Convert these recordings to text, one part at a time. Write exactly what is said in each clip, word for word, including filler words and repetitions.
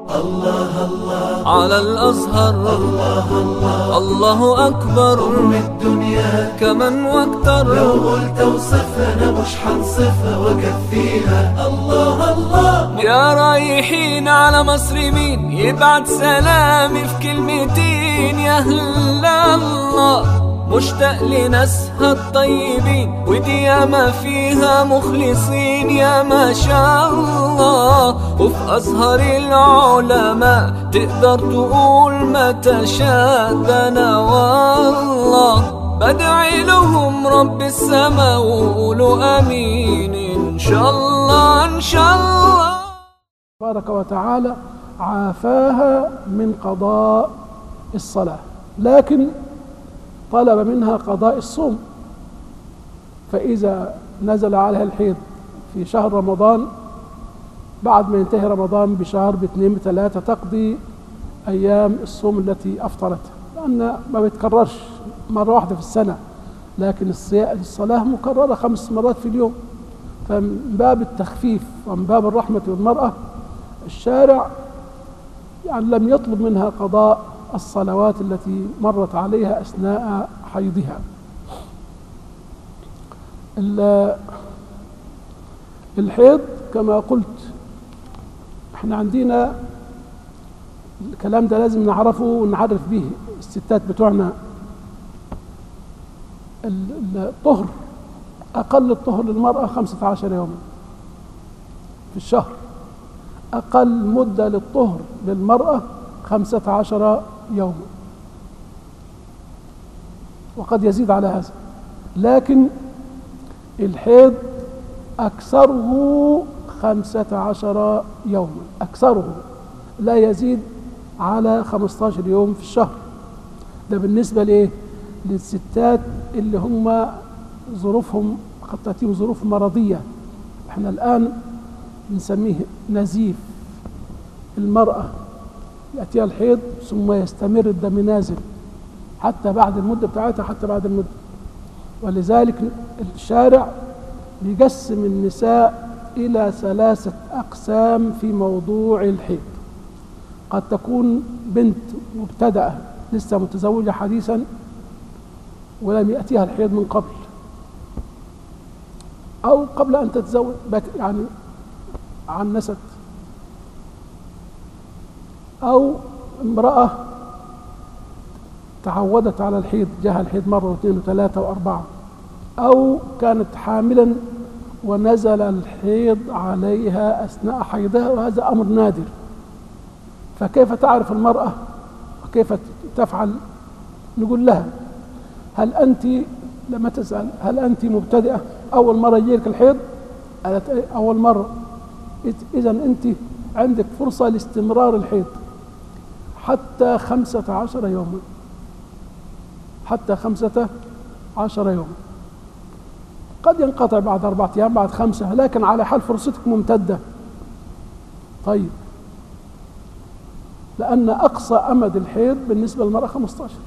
الله الله على الأزهر، الله الله الله أكبر أم الدنيا كمن واكتر. لو قلت اوصفها أنا مش حنصفها وأكفيها. الله الله يا رايحين على مصر مين يبعت سلامي في كلمتين؟ يا أهل الله مشتاق لناسها الطيبين، ودي ياما فيها مخلصين يا ما شاء الله. وفي أزهر العلماء تقدر تقول ما تشاء. ده أنا والله بدعي لهم رب السماء وقولوا آمين إن شاء الله إن شاء الله. تبارك وتعالى عافاها من قضاء الصلاة، لكن طلب منها قضاء الصوم. فإذا نزل عليها الحيض في شهر رمضان، بعد ما ينتهي رمضان بشهر باثنين بثلاثة تقضي أيام الصوم التي أفطرتها، لأن ما بيتكررش مرة واحدة في السنة، لكن الصلاة مكررة خمس مرات في اليوم. فمن باب التخفيف ومن باب الرحمة بالمرأة الشارع يعني لم يطلب منها قضاء الصلوات التي مرت عليها أثناء حيضها. الحيض كما قلت احنا عندنا الكلام ده لازم نعرفه ونعرف به الستات بتوعنا. الطهر أقل الطهر للمرأة خمسة عشر يوما في الشهر، أقل مدة للطهر للمرأة خمسة عشر يوما، وقد يزيد على هذا، لكن الحيض أكثره خمسة عشر يوما، أكثره لا يزيد على خمسة عشر يوم في الشهر. ده بالنسبة ليه؟ للستات اللي هم ظروفهم قد تأتيهم ظروف مرضية. احنا الآن بنسميه نزيف. المرأة يأتيها الحيض ثم يستمر الدم نازل حتى بعد المدة بتاعتها، حتى بعد المدة. ولذلك الشارع بيقسم النساء إلى ثلاثة أقسام في موضوع الحيض. قد تكون بنت مبتدأة لسه متزوجة حديثا ولم يأتيها الحيض من قبل، أو قبل أن تتزوج يعني عنست، أو امرأة تعودت على الحيض، جاءها الحيض مرة واثنين وثلاثة وأربعة، أو كانت حاملا ونزل الحيض عليها أثناء حيضها، وهذا أمر نادر. فكيف تعرف المرأة وكيف تفعل؟ نقول لها هل أنت لما تسأل هل أنت مبتدئة أول مرة يجيلك الحيض؟ قالت إيه أول مرة. إذا أنت عندك فرصة لاستمرار الحيض حتى خمسة عشر يوما، حتى خمسة عشر يوما. قد ينقطع بعد أربعة أيام، بعد خمسة، لكن على حال فرصتك ممتدة. طيب، لأن أقصى أمد الحيض بالنسبة للمرأة خمسة عشر.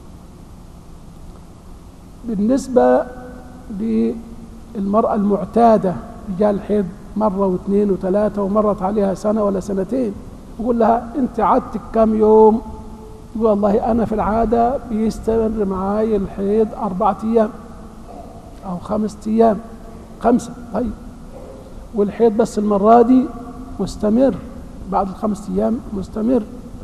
بالنسبة للمرأة المعتادة جاء الحيض مرة واثنين وثلاثة ومرت عليها سنة ولا سنتين، يقول لها أنت عادتك كم يوم؟ يقول والله أنا في العادة بيستمر معاي الحيض أربعة أيام أو خمسة أيام، خمسة. طيب، والحيض بس المرة دي مستمر، بعد الخمس أيام مستمر.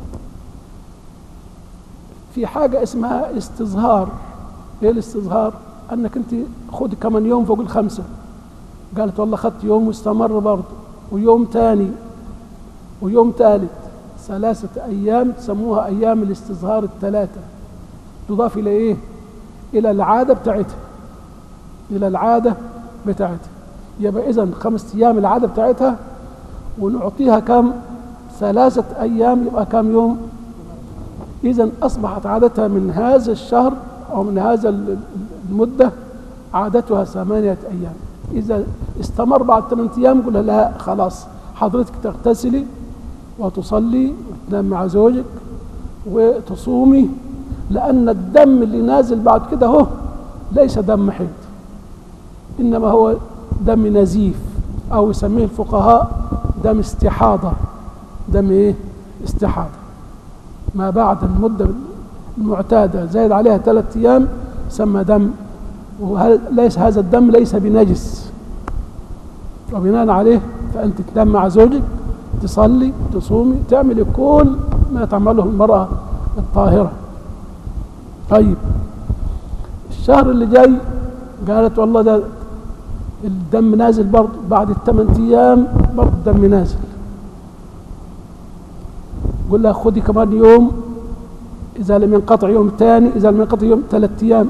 في حاجة اسمها استظهار. ايه الاستظهار؟ انك انت خد كمان يوم فوق الخمسة. قالت والله خدت يوم واستمر برضه، ويوم تاني ويوم ثالث، ثلاثة ايام تسموها ايام الاستظهار الثلاثة، تضاف الى ايه؟ الى العادة بتاعتها، الى العادة بتاعتها. يبقى اذا خمس ايام العادة بتاعتها، ونعطيها كم؟ ثلاثة ايام، يبقى كم يوم؟ اذا اصبحت عادتها من هذا الشهر أو من هذا المدة عادتها ثمانية أيام. إذا استمر بعد ثمانية أيام قلها لا خلاص حضرتك تغتسلي وتصلي وتنام مع زوجك وتصومي، لأن الدم اللي نازل بعد كده هو ليس دم حيض، إنما هو دم نزيف، أو يسميه الفقهاء دم استحاضة. دم إيه؟ استحاضة. ما بعد المدة المعتادة زايد عليها ثلاثة أيام سمى دم، وليس هذا الدم ليس بنجس، وبناء عليه فأنت تنام مع زوجك، تصلي، تصومي، تعملي كل ما تعمله المرأة الطاهرة. طيب الشهر اللي جاي قالت والله ده الدم نازل برضه بعد الثمان أيام، برضه الدم نازل. قل لها خدي كمان يوم، إذا لم ينقطع يوم ثاني، إذا لم ينقطع يوم ثلاثة أيام.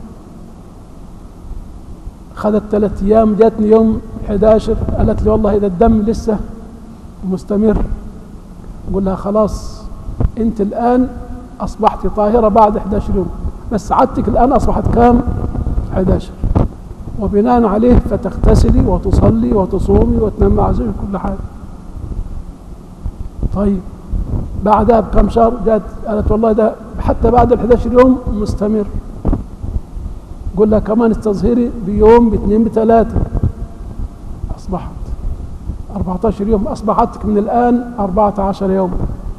خذت ثلاثة أيام، جاتني يوم أحد عشر قالت لي والله إذا الدم لسه مستمر. قل لها خلاص أنت الآن أصبحت طاهرة بعد أحد عشر يوم، بس عادتك الآن أصبحت كام؟ أحد عشر. وبناء عليه فتغتسلي وتصلي وتصومي وتنام مع زوجك كل حاجة. طيب بعدها بكم شهر جات قالت والله ده حتى بعد ال أحد عشر يوم مستمر. قل لها كمان استظهري بيوم باثنين بثلاثة، أصبحت أربعة عشر يوم، أصبحتك من الآن أربعة عشر يوم.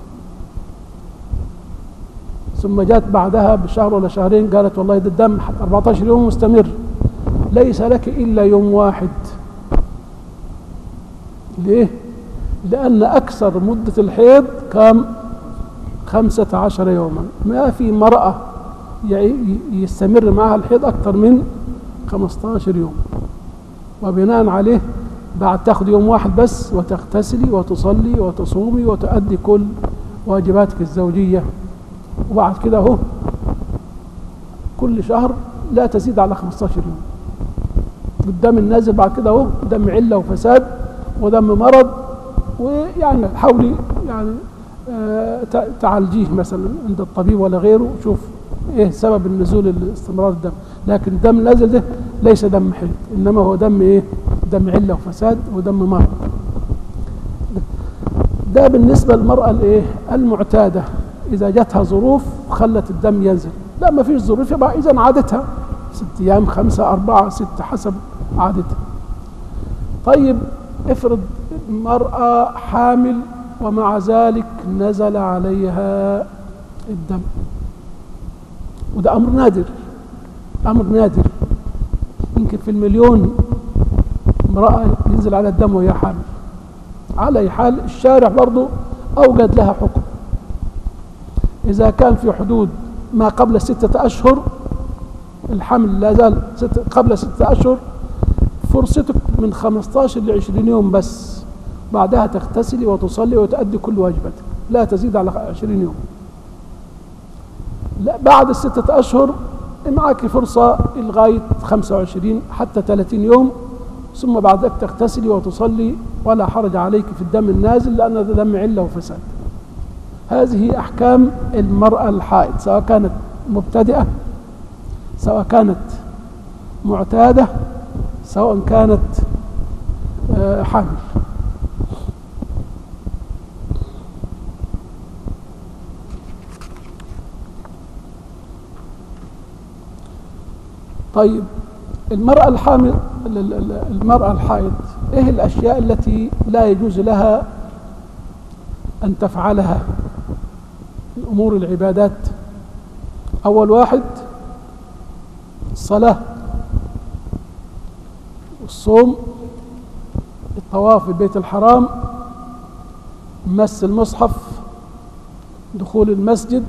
ثم جات بعدها بشهر ولا شهرين قالت والله ده الدم حتى أربعة عشر يوم مستمر، ليس لك إلا يوم واحد. ليه؟ لأن أكثر مدة الحيض كام؟ خمسة عشر يوما. ما في مرأة يستمر معها الحيض أكثر من خمسة عشر يوم. وبناء عليه بعد تأخذ يوم واحد بس وتغتسلي وتصلي وتصومي وتؤدي كل واجباتك الزوجية. وبعد كده هو كل شهر لا تزيد على خمسة عشر يوم. الدم النازل بعد كده هو دم علة وفساد ودم مرض، ويعني حاولي يعني آه تعالجيه مثلا عند الطبيب ولا غيره، شوف ايه سبب النزول استمرار الدم. لكن الدم النازل ده ليس دم حيض، انما هو دم ايه؟ دم علة وفساد ودم مرض. ده بالنسبة للمرأة الايه؟ المعتادة، إذا جاتها ظروف خلت الدم ينزل. لا ما فيش ظروف يبقى إذا عادتها ست أيام، خمسة، أربعة، ستة، حسب عادتها. طيب افرض المرأة حامل ومع ذلك نزل عليها الدم، وده أمر نادر، أمر نادر، يمكن في المليون امرأة ينزل على الدم وهي حامل. على أي حال الشارع برضو أوجد لها حكم. إذا كان في حدود ما قبل ستة أشهر الحمل لا زال ستة قبل ستة أشهر، فرصتك من خمسة عشر ل عشرين يوم بس، بعدها تغتسلي وتصلي وتؤدي كل واجباتك، لا تزيد على عشرين يوم. لا بعد الستة أشهر معك فرصة لغاية خمسة وعشرين حتى ثلاثين يوم، ثم بعد ذلك تغتسلي وتصلي ولا حرج عليك في الدم النازل، لأن هذا دم علة وفساد. هذه أحكام المرأة الحائض، سواء كانت مبتدئة، سواء كانت معتادة، سواء كانت حامل. طيب المرأة الحامل، المرأة الحائض، ايه الأشياء التي لا يجوز لها أن تفعلها من أمور العبادات؟ أول واحد الصلاة، الصوم، الطواف ببيت الحرام، مس المصحف، دخول المسجد.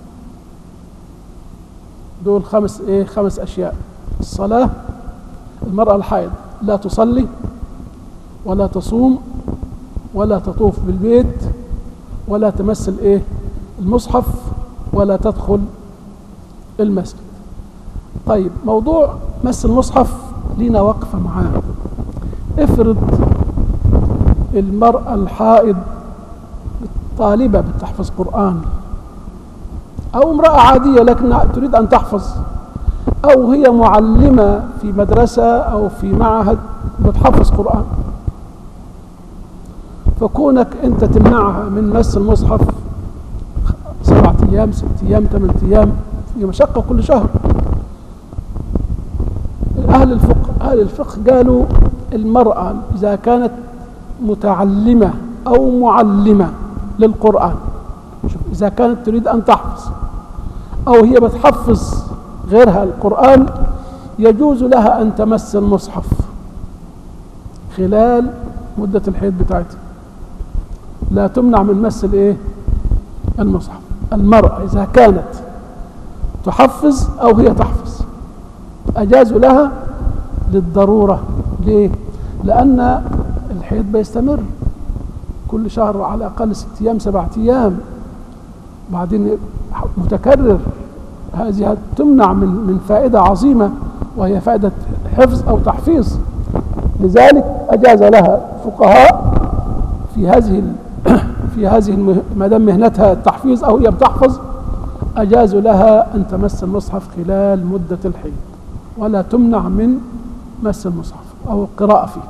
دول خمس ايه خمس أشياء. الصلاة، المرأة الحائض لا تصلي ولا تصوم ولا تطوف بالبيت ولا تمس الايه المصحف ولا تدخل المسجد. طيب موضوع مس المصحف لنا وقفة معاه. افرض المرأة الحائض طالبة بتحفظ قرآن، أو امرأة عادية لكن تريد أن تحفظ، أو هي معلمة في مدرسة أو في معهد بتحفظ قرآن، فكونك أنت تمنعها من مس المصحف سبعة أيام، ست أيام، ثمانية أيام، هي مشقة كل شهر. أهل الفقه أهل الفقه قالوا المرأة إذا كانت متعلمة أو معلمة للقرآن شوف، إذا كانت تريد أن تحفظ أو هي بتحفظ غيرها القرآن يجوز لها أن تمس المصحف خلال مدة الحيض بتاعتها، لا تمنع من مس الايه؟ المصحف. المرأة إذا كانت تحفظ أو هي تحفظ أجازوا لها للضرورة. ليه؟ لأن الحيض بيستمر كل شهر على الأقل ست أيام سبعة أيام، بعدين متكرر، هذه تمنع من من فائدة عظيمة وهي فائدة حفظ أو تحفيظ. لذلك أجاز لها الفقهاء في هذه في هذه ما دام مهنتها التحفيظ أو هي بتحفظ أجازوا لها أن تمس المصحف خلال مدة الحيض، ولا تمنع من مس المصحف أو القراءة فيه.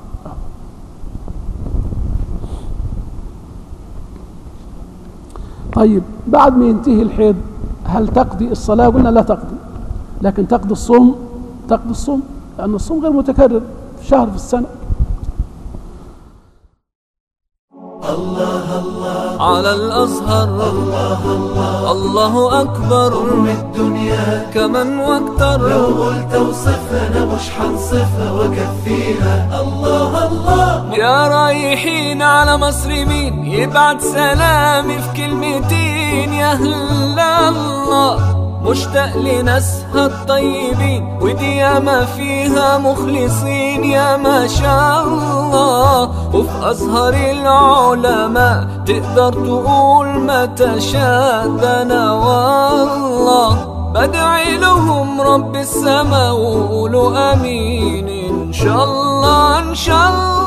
طيب بعد ما ينتهي الحيض هل تقضي الصلاة؟ قلنا لا تقضي، لكن تقضي الصوم. تقضي الصوم لأن الصوم غير متكرر، شهر في السنة. الله الله على الأزهر، الله الله الله أكبر، أم الدنيا كمن واكتر. لو قلت اوصفها أنا مش حنصفها وأكفيها. الله الله يا رايحين على مصر مين يبعت سلامي في كلمتين؟ يا هلا الله مشتاق لناسها الطيبين، ودي ياما فيها مخلصين يا ما شاء الله. وفي أزهر العلماء تقدر تقول ما تشاء. ده أنا والله بدعي لهم رب السما وقولوا آمين إن شاء الله إن شاء الله.